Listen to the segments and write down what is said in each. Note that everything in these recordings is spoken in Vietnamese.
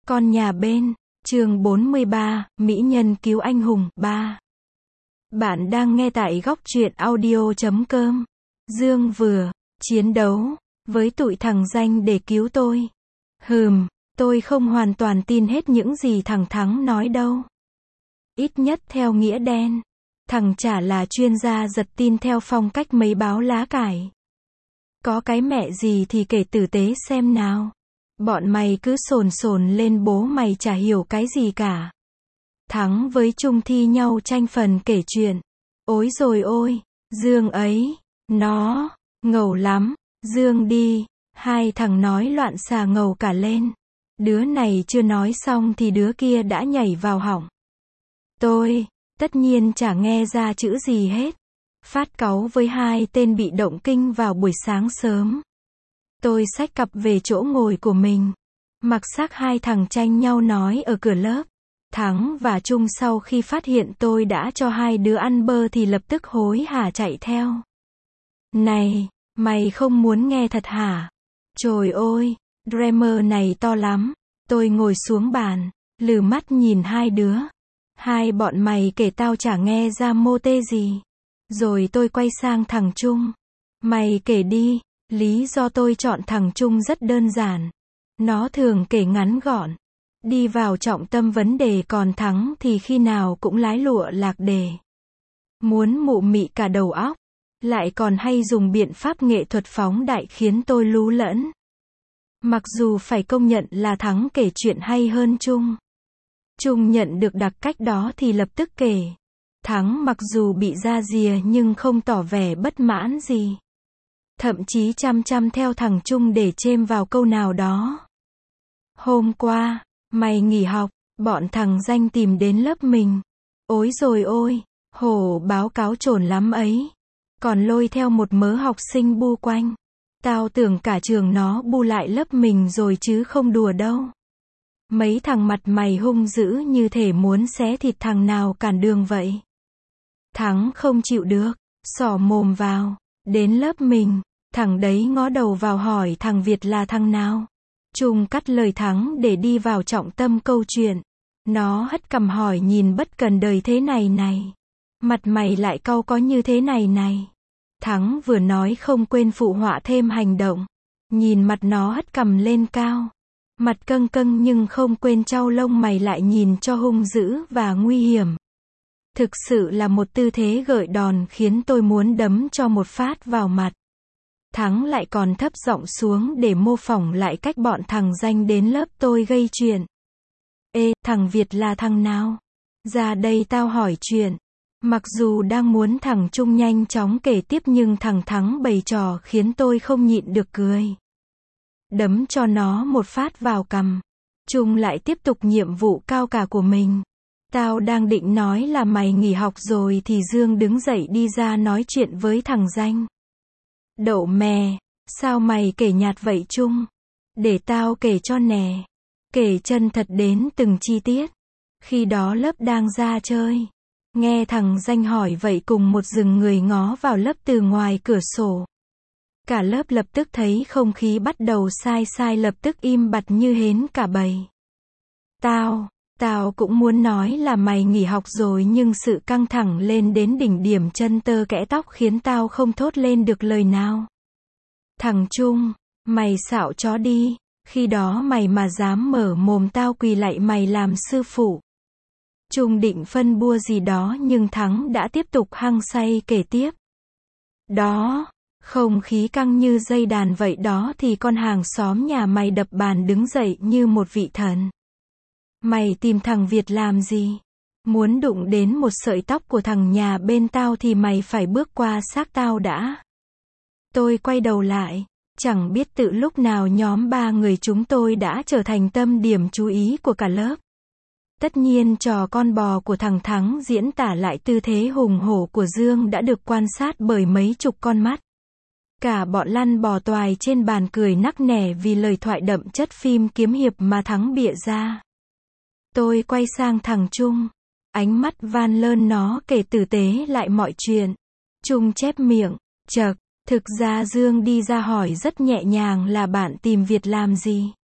Con nhà bên, chương 43, Mỹ nhân cứu anh hùng, 3. Bạn đang nghe tại góc truyện audio.com. Dương vừa chiến đấu với tụi thằng danh để cứu tôi. Tôi không hoàn toàn tin hết những gì thằng Thắng nói đâu. Ít nhất theo nghĩa đen. Thằng chả là chuyên gia giật tin theo phong cách mấy báo lá cải. Có cái mẹ gì thì kể tử tế xem nào. Bọn mày cứ sồn lên, bố mày chả hiểu cái gì cả. Thắng với Trung thi nhau tranh phần kể chuyện. Ối rồi ôi, Dương ấy, nó ngầu lắm. Dương đi, hai thằng nói loạn xà ngầu cả lên. Đứa này chưa nói xong thì đứa kia đã nhảy vào họng. Tôi, tất nhiên chả nghe ra chữ gì hết. Phát cáu với hai tên bị động kinh vào buổi sáng sớm. Tôi xách cặp về chỗ ngồi của mình. Mặc xác hai thằng tranh nhau nói ở cửa lớp. Thắng và Trung sau khi phát hiện tôi đã cho hai đứa ăn bơ thì lập tức hối hả chạy theo. Này, mày không muốn nghe thật hả? Trời ơi, drama này to lắm. Tôi ngồi xuống bàn, lừ mắt nhìn hai đứa. Hai bọn mày kể tao chả nghe ra mô tê gì. Rồi tôi quay sang thằng Trung. Mày kể đi. Lý do tôi chọn thằng Trung rất đơn giản. Nó thường kể ngắn gọn, đi vào trọng tâm vấn đề, còn Thắng thì khi nào cũng lái lụa lạc đề. Muốn mụ mị cả đầu óc, lại còn hay dùng biện pháp nghệ thuật phóng đại khiến tôi lú lẫn. Mặc dù phải công nhận là Thắng kể chuyện hay hơn Trung. Trung nhận được đặc cách đó thì lập tức kể. Thắng mặc dù bị ra rìa nhưng không tỏ vẻ bất mãn gì. Thậm chí chăm theo thằng Trung để chêm vào câu nào đó. Hôm qua, mày nghỉ học, bọn thằng danh tìm đến lớp mình. Ối rồi ôi, hổ báo cáo trồn lắm ấy. Còn lôi theo một mớ học sinh bu quanh. Tao tưởng cả trường nó bu lại lớp mình rồi chứ không đùa đâu. Mấy thằng mặt mày hung dữ như thể muốn xé thịt thằng nào cản đường vậy. Thắng không chịu được, xỏ mồm vào, đến lớp mình. Thằng đấy ngó đầu vào hỏi thằng Việt là thằng nào. Trung cắt lời Thắng để đi vào trọng tâm câu chuyện. Nó hất cằm hỏi nhìn bất cần đời thế này này. Mặt mày lại cau có như thế này này. Thắng vừa nói không quên phụ họa thêm hành động. Nhìn mặt nó hất cằm lên cao. Mặt căng căng nhưng không quên chau lông mày lại nhìn cho hung dữ và nguy hiểm. Thực sự là một tư thế gợi đòn khiến tôi muốn đấm cho một phát vào mặt. Thắng lại còn thấp giọng xuống để mô phỏng lại cách bọn thằng danh đến lớp tôi gây chuyện. Ê, thằng Việt là thằng nào? Ra đây tao hỏi chuyện. Mặc dù đang muốn thằng Trung nhanh chóng kể tiếp nhưng thằng Thắng bày trò khiến tôi không nhịn được cười. Đấm cho nó một phát vào cằm. Trung lại tiếp tục nhiệm vụ cao cả của mình. Tao đang định nói là mày nghỉ học rồi thì Dương đứng dậy đi ra nói chuyện với thằng danh. Đậu mè, sao mày kể nhạt vậy Trung? Để tao kể cho nè. Kể chân thật đến từng chi tiết. Khi đó lớp đang ra chơi. Nghe thằng danh hỏi vậy cùng một rừng người ngó vào lớp từ ngoài cửa sổ. Cả lớp lập tức thấy không khí bắt đầu sai lập tức im bặt như hến cả bầy. Tao cũng muốn nói là mày nghỉ học rồi nhưng sự căng thẳng lên đến đỉnh điểm chân tơ kẽ tóc khiến tao không thốt lên được lời nào. Thằng Trung, mày xạo chó đi, khi đó mày mà dám mở mồm tao quỳ lạy mày làm sư phụ. Trung định phân bua gì đó nhưng Thắng đã tiếp tục hăng say kể tiếp. Đó, không khí căng như dây đàn vậy đó thì con hàng xóm nhà mày đập bàn đứng dậy như một vị thần. Mày tìm thằng Việt làm gì? Muốn đụng đến một sợi tóc của thằng nhà bên tao thì mày phải bước qua xác tao đã. Tôi quay đầu lại, chẳng biết từ lúc nào nhóm 3 người chúng tôi đã trở thành tâm điểm chú ý của cả lớp. Tất nhiên trò con bò của thằng Thắng diễn tả lại tư thế hùng hổ của Dương đã được quan sát bởi mấy chục con mắt. Cả bọn lăn bò toài trên bàn cười nắc nẻ vì lời thoại đậm chất phim kiếm hiệp mà Thắng bịa ra. Tôi quay sang thằng Trung. Ánh mắt van lơn nó kể tử tế lại mọi chuyện. Trung chép miệng. Chậc, thực ra Dương đi ra hỏi rất nhẹ nhàng là bạn tìm Việt làm gì.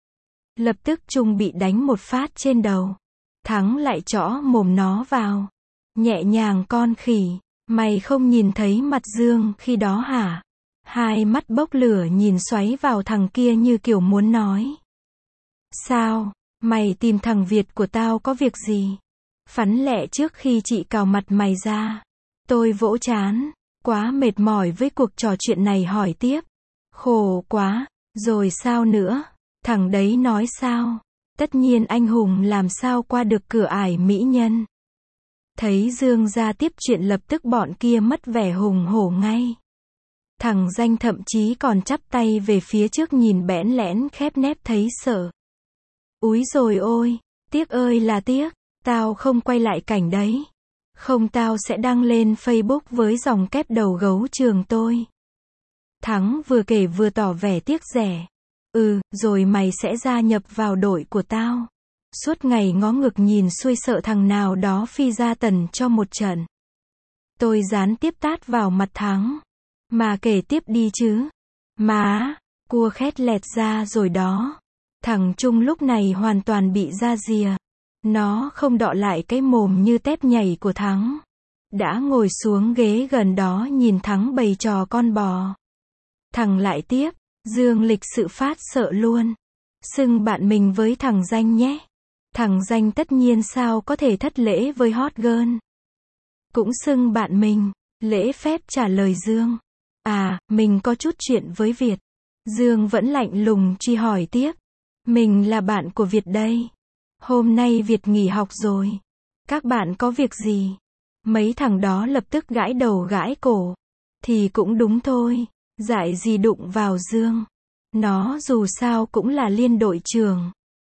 Lập tức Trung bị đánh một phát trên đầu. Thắng lại chõ mồm nó vào. Nhẹ nhàng con khỉ, mày không nhìn thấy mặt Dương khi đó hả? Hai mắt bốc lửa nhìn xoáy vào thằng kia như kiểu muốn nói. Sao, mày tìm thằng Việt của tao có việc gì? Phắn lẹ trước khi chị cào mặt mày ra. Tôi vỗ trán, quá mệt mỏi với cuộc trò chuyện này hỏi tiếp. Khổ quá, rồi sao nữa? Thằng đấy nói sao? Tất nhiên anh hùng làm sao qua được cửa ải mỹ nhân. Thấy Dương ra tiếp chuyện lập tức bọn kia mất vẻ hùng hổ ngay. Thằng Danh thậm chí còn chắp tay về phía trước nhìn bẽn lẽn khép nép thấy sợ. Úi rồi ôi, tiếc ơi là tiếc, tao không quay lại cảnh đấy. Không tao sẽ đăng lên Facebook với dòng kép đầu gấu trường tôi. Thắng vừa kể vừa tỏ vẻ tiếc rẻ. Rồi mày sẽ gia nhập vào đội của tao. Suốt ngày ngó ngực nhìn xuôi sợ thằng nào đó phi ra tần cho một trận. Tôi gián tiếp tát vào mặt Thắng. Mà kể tiếp đi chứ. Má, cua khét lẹt ra rồi đó. Thằng Trung lúc này hoàn toàn bị ra rìa. Nó không đọ lại cái mồm như tép nhảy của Thắng. Đã ngồi xuống ghế gần đó nhìn Thắng bày trò con bò. Thằng lại tiếp, Dương lịch sự phát sợ luôn. Xưng bạn mình với thằng Danh nhé. Thằng Danh tất nhiên sao có thể thất lễ với hot girl. Cũng xưng bạn mình, lễ phép trả lời Dương. Mình có chút chuyện với Việt. Dương vẫn lạnh lùng truy hỏi tiếp. Mình là bạn của Việt đây. Hôm nay Việt nghỉ học rồi. Các bạn có việc gì? Mấy thằng đó lập tức gãi đầu gãi cổ. Thì cũng đúng thôi. Dại gì đụng vào Dương. Nó dù sao cũng là liên đội trưởng.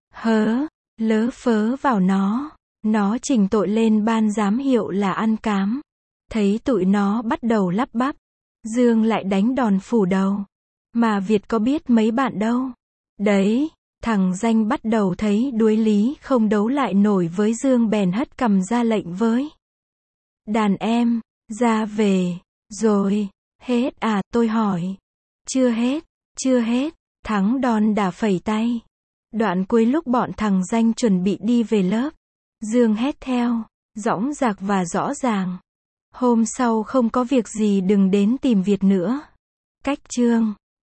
Lớ phớ vào nó. Nó trình tội lên ban giám hiệu là ăn cám. Thấy tụi nó bắt đầu lắp bắp. Dương lại đánh đòn phủ đầu. Mà Việt có biết mấy bạn đâu. Đấy, thằng Danh bắt đầu thấy đuối lý không đấu lại nổi với Dương bèn hất cằm ra lệnh với. Đàn em, ra về, rồi, hết tôi hỏi. Chưa hết, Thắng đòn đả phẩy tay. Đoạn cuối lúc bọn thằng Danh chuẩn bị đi về lớp. Dương hét theo, dõng dạc và rõ ràng. Hôm sau không có việc gì đừng đến tìm Việt nữa. Cách chương